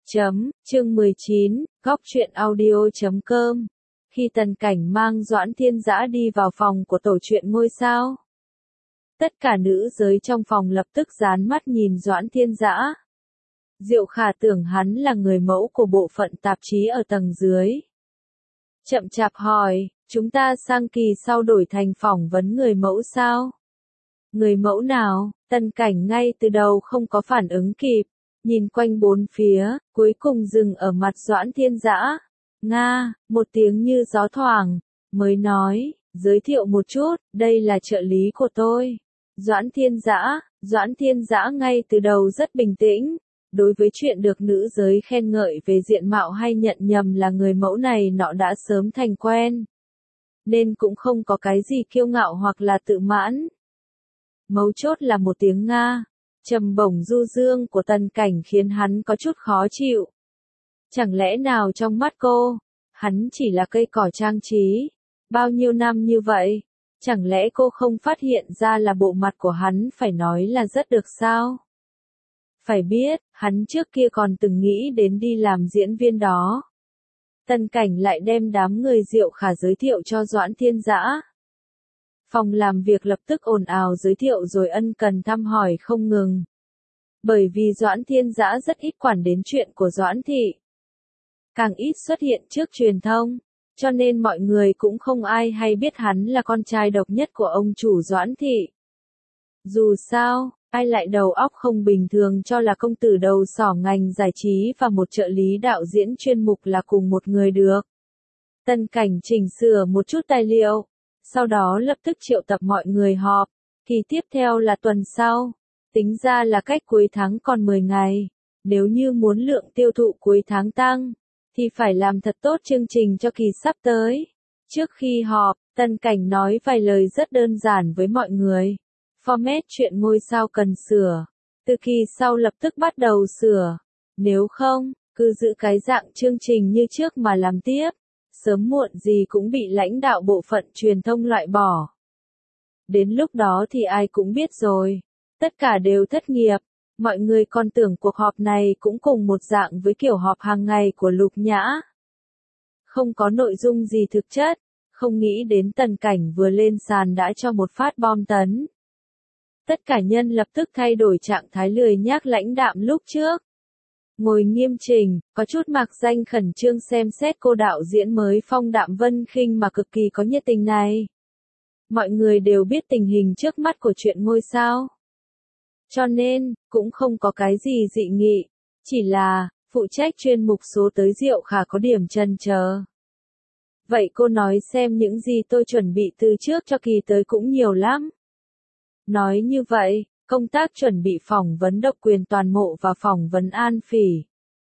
Chương 19, góc truyện audio.com. Khi Tần Cảnh mang Doãn Thiên Dã đi vào phòng của tổ truyện ngôi sao, tất cả nữ giới trong phòng lập tức dán mắt nhìn Doãn Thiên Dã. Diệu Khả tưởng hắn là người mẫu của bộ phận tạp chí ở tầng dưới. Chậm chạp hỏi, chúng ta sang kỳ sau đổi thành phỏng vấn người mẫu sao? Người mẫu nào? Tần Cảnh ngay từ đầu không có phản ứng kịp, nhìn quanh bốn phía, cuối cùng dừng ở mặt Doãn Thiên Dã. Nga, một tiếng như gió thoảng, mới nói, giới thiệu một chút, đây là trợ lý của tôi. Doãn Thiên Dã ngay từ đầu rất bình tĩnh. Đối với chuyện được nữ giới khen ngợi về diện mạo hay nhận nhầm là người mẫu này nọ đã sớm thành quen, nên cũng không có cái gì kiêu ngạo hoặc là tự mãn. Mấu chốt là một tiếng Nga, trầm bổng du dương của Tần Cảnh khiến hắn có chút khó chịu. Chẳng lẽ nào trong mắt cô, hắn chỉ là cây cỏ trang trí? Bao nhiêu năm như vậy, chẳng lẽ cô không phát hiện ra là bộ mặt của hắn phải nói là rất được sao? Phải biết, hắn trước kia còn từng nghĩ đến đi làm diễn viên đó. Tần Cảnh lại đem đám người Diệu Khả giới thiệu cho Doãn Thiên Dã. Phòng làm việc lập tức ồn ào giới thiệu rồi ân cần thăm hỏi không ngừng. Bởi vì Doãn Thiên Dã rất ít quản đến chuyện của Doãn Thị, càng ít xuất hiện trước truyền thông, cho nên mọi người cũng không ai hay biết hắn là con trai độc nhất của ông chủ Doãn Thị. Dù sao, ai lại đầu óc không bình thường cho là công tử đầu sỏ ngành giải trí và một trợ lý đạo diễn chuyên mục là cùng một người được. Tần Cảnh chỉnh sửa một chút tài liệu, sau đó lập tức triệu tập mọi người họp. Kỳ tiếp theo là tuần sau, tính ra là cách cuối tháng còn 10 ngày. Nếu như muốn lượng tiêu thụ cuối tháng tăng, thì phải làm thật tốt chương trình cho kỳ sắp tới. Trước khi họp, Tần Cảnh nói vài lời rất đơn giản với mọi người. Format chuyện ngôi sao cần sửa, từ kỳ sau lập tức bắt đầu sửa. Nếu không, cứ giữ cái dạng chương trình như trước mà làm tiếp, sớm muộn gì cũng bị lãnh đạo bộ phận truyền thông loại bỏ. Đến lúc đó thì ai cũng biết rồi, tất cả đều thất nghiệp. Mọi người còn tưởng cuộc họp này cũng cùng một dạng với kiểu họp hàng ngày của Lục Nhã. Không có nội dung gì thực chất, không nghĩ đến Tần Cảnh vừa lên sàn đã cho một phát bom tấn. Tất cả nhân lập tức thay đổi trạng thái lười nhác lãnh đạm lúc trước. Ngồi nghiêm chỉnh, có chút mạc danh khẩn trương xem xét cô đạo diễn mới Phong Đạm Vân Khinh mà cực kỳ có nhiệt tình này. Mọi người đều biết tình hình trước mắt của chuyện ngôi sao, cho nên, cũng không có cái gì dị nghị, chỉ là, phụ trách chuyên mục số tới Diệu Khả có điểm chần chờ. Vậy cô nói xem những gì tôi chuẩn bị từ trước cho kỳ tới cũng nhiều lắm. Nói như vậy, công tác chuẩn bị phỏng vấn độc quyền toàn mộ và phỏng vấn An Phỉ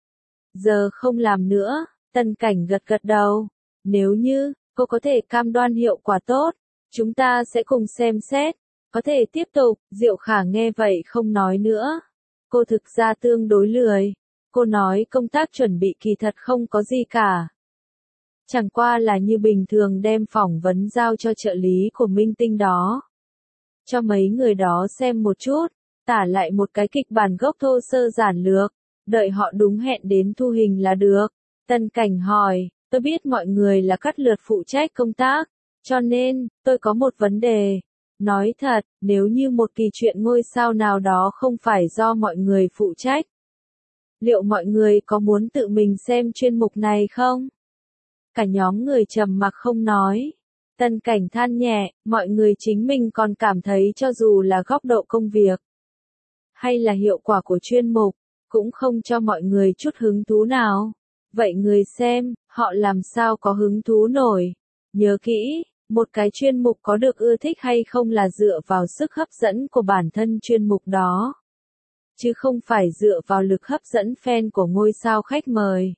giờ không làm nữa. Tần Cảnh gật gật đầu. Nếu như, cô có thể cam đoan hiệu quả tốt, chúng ta sẽ cùng xem xét. Có thể tiếp tục. Diệu Khả nghe vậy không nói nữa. Cô thực ra tương đối lười. Cô nói công tác chuẩn bị kỳ thật không có gì cả. Chẳng qua là như bình thường đem phỏng vấn giao cho trợ lý của minh tinh đó. Cho mấy người đó xem một chút, tả lại một cái kịch bản gốc thô sơ giản lược, đợi họ đúng hẹn đến thu hình là được. Tần Cảnh hỏi, tôi biết mọi người là cắt lượt phụ trách công tác, cho nên, tôi có một vấn đề. Nói thật, nếu như một kỳ chuyện ngôi sao nào đó không phải do mọi người phụ trách, liệu mọi người có muốn tự mình xem chuyên mục này không? Cả nhóm người trầm mặc không nói. Tần Cảnh than nhẹ, mọi người chính mình còn cảm thấy cho dù là góc độ công việc, hay là hiệu quả của chuyên mục, cũng không cho mọi người chút hứng thú nào. Vậy người xem, họ làm sao có hứng thú nổi? Nhớ kỹ, một cái chuyên mục có được ưa thích hay không là dựa vào sức hấp dẫn của bản thân chuyên mục đó, chứ không phải dựa vào lực hấp dẫn fan của ngôi sao khách mời.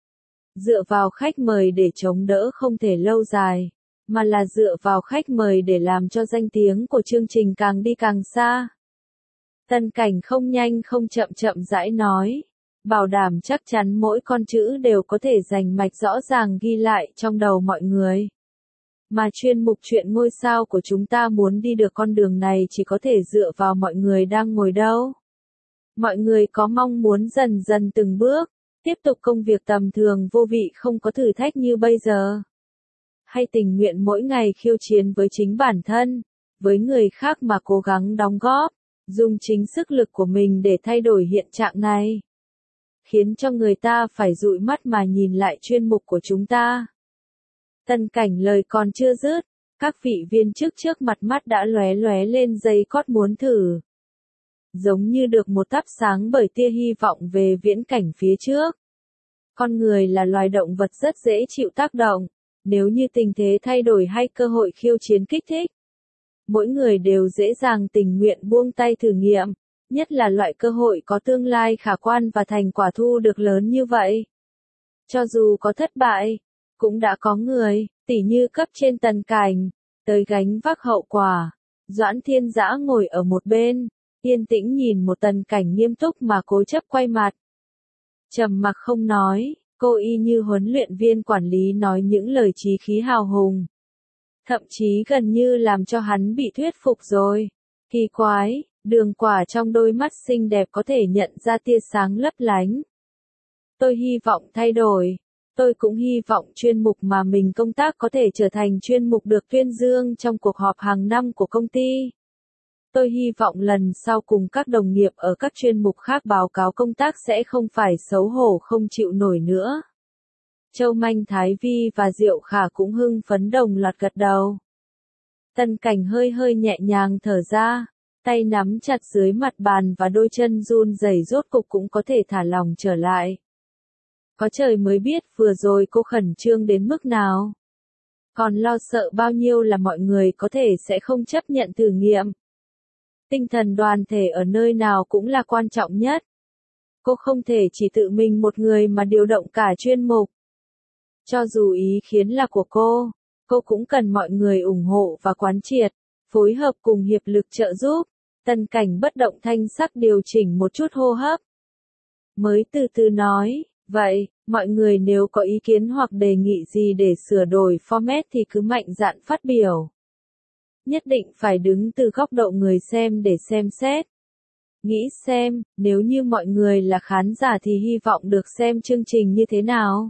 Dựa vào khách mời để chống đỡ không thể lâu dài, mà là dựa vào khách mời để làm cho danh tiếng của chương trình càng đi càng xa. Tần Cảnh không nhanh không chậm rãi nói, bảo đảm chắc chắn mỗi con chữ đều có thể rành mạch rõ ràng ghi lại trong đầu mọi người. Mà chuyên mục chuyện ngôi sao của chúng ta muốn đi được con đường này chỉ có thể dựa vào mọi người đang ngồi đâu. Mọi người có mong muốn dần dần từng bước, Tiếp tục công việc tầm thường vô vị không có thử thách như bây giờ. Hay tình nguyện mỗi ngày khiêu chiến với chính bản thân, với người khác mà cố gắng đóng góp, dùng chính sức lực của mình để thay đổi hiện trạng này. Khiến cho người ta phải dụi mắt mà nhìn lại chuyên mục của chúng ta. Tân Cảnh lời còn chưa dứt, các vị viên chức trước mặt mắt đã lóe lóe lên giây cót muốn thử. Giống như được một thắp sáng bởi tia hy vọng về viễn cảnh phía trước. Con người là loài động vật rất dễ chịu tác động, nếu như tình thế thay đổi hay cơ hội khiêu chiến kích thích. Mỗi người đều dễ dàng tình nguyện buông tay thử nghiệm, nhất là loại cơ hội có tương lai khả quan và thành quả thu được lớn như vậy. Cho dù có thất bại, cũng đã có người, tỉ như cấp trên Tần Cảnh, tới gánh vác hậu quả. Doãn Thiên Dã ngồi ở một bên, yên tĩnh nhìn một Tần Cảnh nghiêm túc mà cố chấp quay mặt. Trầm mặc không nói, cô y như huấn luyện viên quản lý nói những lời chí khí hào hùng. Thậm chí gần như làm cho hắn bị thuyết phục rồi. Kỳ quái, đường quả trong đôi mắt xinh đẹp có thể nhận ra tia sáng lấp lánh. Tôi hy vọng thay đổi. Tôi cũng hy vọng chuyên mục mà mình công tác có thể trở thành chuyên mục được tuyên dương trong cuộc họp hàng năm của công ty. Tôi hy vọng lần sau cùng các đồng nghiệp ở các chuyên mục khác báo cáo công tác sẽ không phải xấu hổ không chịu nổi nữa. Châu Manh Thái Vi và Diệu Khả cũng hưng phấn đồng loạt gật đầu. Tân Cảnh hơi hơi nhẹ nhàng thở ra, tay nắm chặt dưới mặt bàn và đôi chân run rẩy rốt cục cũng có thể thả lòng trở lại. Có trời mới biết vừa rồi cô khẩn trương đến mức nào. Còn lo sợ bao nhiêu là mọi người có thể sẽ không chấp nhận thử nghiệm. Tinh thần đoàn thể ở nơi nào cũng là quan trọng nhất. Cô không thể chỉ tự mình một người mà điều động cả chuyên mục. Cho dù ý kiến là của cô cũng cần mọi người ủng hộ và quán triệt, phối hợp cùng hiệp lực trợ giúp. Tân Cảnh bất động thanh sắc điều chỉnh một chút hô hấp. Mới từ từ nói, vậy, mọi người nếu có ý kiến hoặc đề nghị gì để sửa đổi format thì cứ mạnh dạn phát biểu. Nhất định phải đứng từ góc độ người xem để xem xét. Nghĩ xem, nếu như mọi người là khán giả thì hy vọng được xem chương trình như thế nào.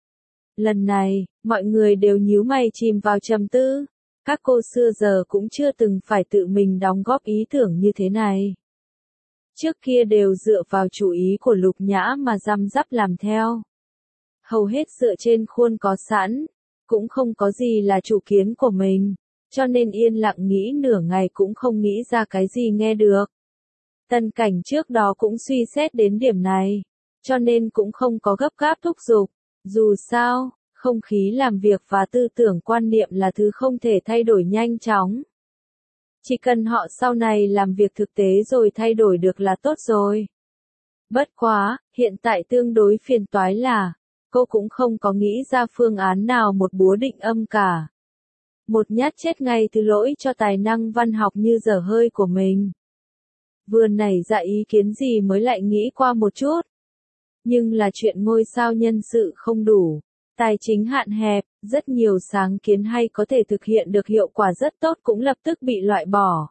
Lần này, mọi người đều nhíu mày chìm vào trầm tư. Các cô xưa giờ cũng chưa từng phải tự mình đóng góp ý tưởng như thế này. Trước kia đều dựa vào chủ ý của Lục Nhã mà răm rắp làm theo. Hầu hết dựa trên khuôn có sẵn, cũng không có gì là chủ kiến của mình, cho nên yên lặng nghĩ nửa ngày cũng không nghĩ ra cái gì nghe được. Tân Cảnh trước đó cũng suy xét đến điểm này, cho nên cũng không có gấp gáp thúc giục. Dù sao, không khí làm việc và tư tưởng quan niệm là thứ không thể thay đổi nhanh chóng. Chỉ cần họ sau này làm việc thực tế rồi thay đổi được là tốt rồi. Bất quá, hiện tại tương đối phiền toái là, cô cũng không có nghĩ ra phương án nào một búa định âm cả. Một nhát chết ngay từ lỗi cho tài năng văn học như dở hơi của mình. Vừa nảy ra ý kiến gì mới lại nghĩ qua một chút. Nhưng là chuyện ngôi sao nhân sự không đủ, tài chính hạn hẹp, rất nhiều sáng kiến hay có thể thực hiện được hiệu quả rất tốt cũng lập tức bị loại bỏ.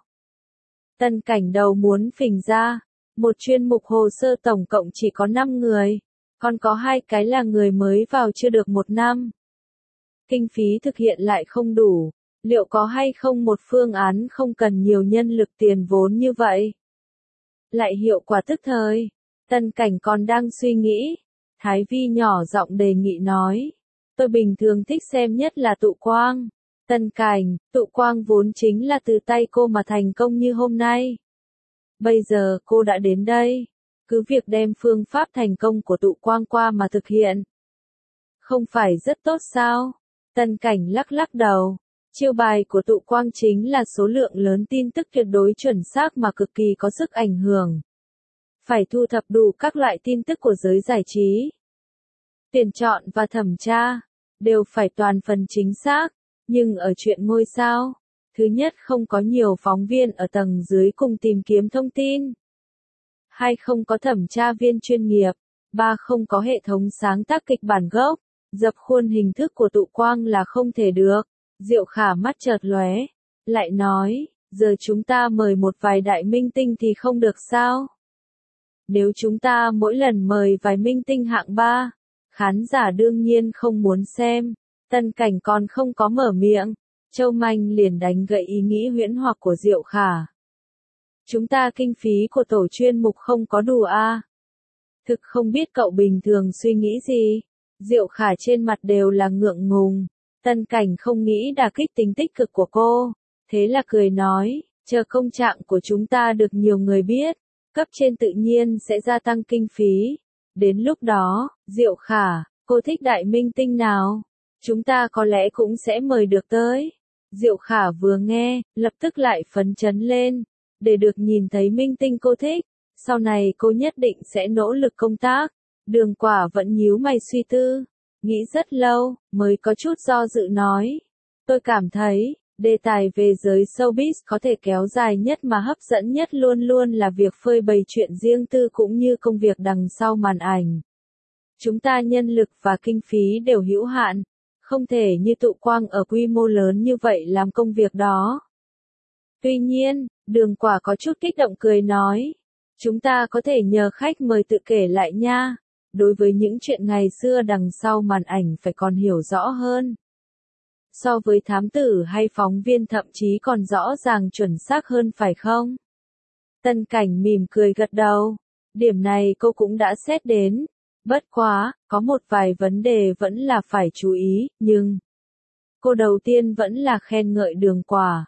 Tân Cảnh đầu muốn phình ra, một chuyên mục hồ sơ tổng cộng chỉ có 5 người, còn có 2 cái là người mới vào chưa được 1 năm. Kinh phí thực hiện lại không đủ, liệu có hay không một phương án không cần nhiều nhân lực tiền vốn như vậy? Lại hiệu quả tức thời. Tân Cảnh còn đang suy nghĩ, Thái Vi nhỏ giọng đề nghị nói, tôi bình thường thích xem nhất là tụ quang. Tân Cảnh, tụ quang vốn chính là từ tay cô mà thành công như hôm nay. Bây giờ cô đã đến đây, cứ việc đem phương pháp thành công của tụ quang qua mà thực hiện. Không phải rất tốt sao? Tân Cảnh lắc lắc đầu, chiêu bài của tụ quang chính là số lượng lớn tin tức tuyệt đối chuẩn xác mà cực kỳ có sức ảnh hưởng. Phải thu thập đủ các loại tin tức của giới giải trí. Tuyển chọn và thẩm tra, đều phải toàn phần chính xác, nhưng ở chuyện ngôi sao, thứ nhất không có nhiều phóng viên ở tầng dưới cùng tìm kiếm thông tin. 2 không có thẩm tra viên chuyên nghiệp, 3 không có hệ thống sáng tác kịch bản gốc, dập khuôn hình thức của tụ quang là không thể được. Diệu Khả mắt chợt lóe, lại nói, giờ chúng ta mời một vài đại minh tinh thì không được sao? Nếu chúng ta mỗi lần mời vài minh tinh hạng ba, khán giả đương nhiên không muốn xem. Tân Cảnh còn không có mở miệng, Châu Manh liền đánh gậy ý nghĩ huyễn hoặc của Diệu Khả. Chúng ta kinh phí của tổ chuyên mục không có đủ à? Thực không biết cậu bình thường suy nghĩ gì. Diệu Khả trên mặt đều là ngượng ngùng. Tân Cảnh không nghĩ đả kích tính tích cực của cô. Thế là cười nói, chờ công trạng của chúng ta được nhiều người biết, cấp trên tự nhiên sẽ gia tăng kinh phí. Đến lúc đó, Diệu Khả, cô thích đại minh tinh nào? Chúng ta có lẽ cũng sẽ mời được tới. Diệu Khả vừa nghe, lập tức lại phấn chấn lên. Để được nhìn thấy minh tinh cô thích, sau này cô nhất định sẽ nỗ lực công tác. Đường Quả vẫn nhíu mày suy tư, nghĩ rất lâu, mới có chút do dự nói. Tôi cảm thấy, đề tài về giới showbiz có thể kéo dài nhất mà hấp dẫn nhất luôn luôn là việc phơi bày chuyện riêng tư cũng như công việc đằng sau màn ảnh. Chúng ta nhân lực và kinh phí đều hữu hạn, không thể như Tụ Quang ở quy mô lớn như vậy làm công việc đó. Tuy nhiên, Đường Quả có chút kích động cười nói, chúng ta có thể nhờ khách mời tự kể lại nha. Đối với những chuyện ngày xưa đằng sau màn ảnh phải còn hiểu rõ hơn. So với thám tử hay phóng viên thậm chí còn rõ ràng chuẩn xác hơn phải không? Tân Cảnh mỉm cười gật đầu. Điểm này cô cũng đã xét đến. Bất quá, có một vài vấn đề vẫn là phải chú ý, nhưng... Cô đầu tiên vẫn là khen ngợi Đường Quả.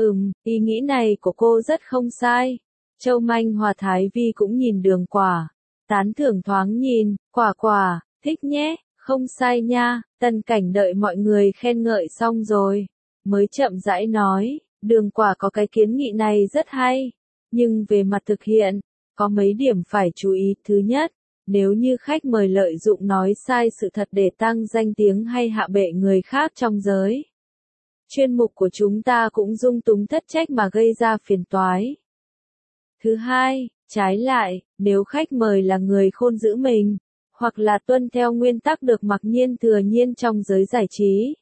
Ý nghĩ này của cô rất không sai. Châu Manh Hòa Thái Vi cũng nhìn Đường Quả. Tán thưởng thoáng nhìn, Quả, thích nhé, không sai nha. Tân Cảnh đợi mọi người khen ngợi xong rồi, mới chậm rãi nói, Đường Quả có cái kiến nghị này rất hay, nhưng về mặt thực hiện, có mấy điểm phải chú ý. Thứ nhất, nếu như khách mời lợi dụng nói sai sự thật để tăng danh tiếng hay hạ bệ người khác trong giới, chuyên mục của chúng ta cũng dung túng thất trách mà gây ra phiền toái. Thứ hai, trái lại, nếu khách mời là người khôn giữ mình, hoặc là tuân theo nguyên tắc được mặc nhiên thừa nhiên trong giới giải trí,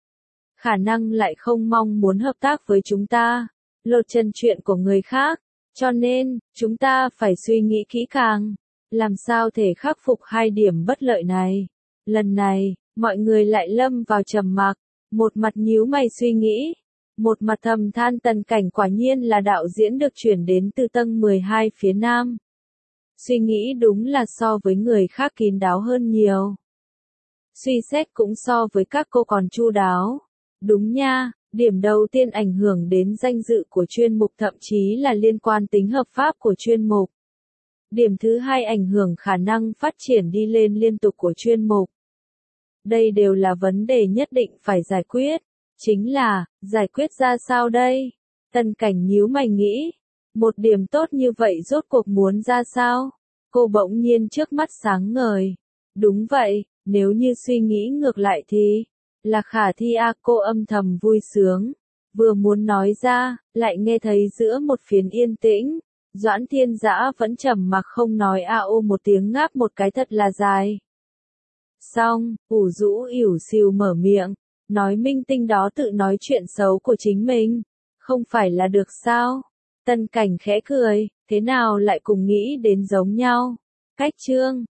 khả năng lại không mong muốn hợp tác với chúng ta, lột trần chuyện của người khác, cho nên, chúng ta phải suy nghĩ kỹ càng, làm sao thể khắc phục hai điểm bất lợi này. Lần này, mọi người lại lâm vào trầm mặc, một mặt nhíu mày suy nghĩ, một mặt thầm than Tân Cảnh quả nhiên là đạo diễn được chuyển đến từ tầng 12 phía Nam. Suy nghĩ đúng là so với người khác kín đáo hơn nhiều. Suy xét cũng so với các cô còn chu đáo. Đúng nha, điểm đầu tiên ảnh hưởng đến danh dự của chuyên mục thậm chí là liên quan tính hợp pháp của chuyên mục. Điểm thứ hai ảnh hưởng khả năng phát triển đi lên liên tục của chuyên mục. Đây đều là vấn đề nhất định phải giải quyết. Chính là, giải quyết ra sao đây? Tân Cảnh nhíu mày nghĩ. Một điểm tốt như vậy rốt cuộc muốn ra sao? Cô bỗng nhiên trước mắt sáng ngời. Đúng vậy, nếu như suy nghĩ ngược lại thì, là khả thi à, cô âm thầm vui sướng. Vừa muốn nói ra, lại nghe thấy giữa một phiến yên tĩnh. Doãn Thiên Dã vẫn trầm mặc không nói a ô một tiếng ngáp một cái thật là dài. Xong, ủ rũ ỉu xìu mở miệng, nói minh tinh đó tự nói chuyện xấu của chính mình, không phải là được sao? Tân Cảnh khẽ cười, thế nào lại cùng nghĩ đến giống nhau? Cách chương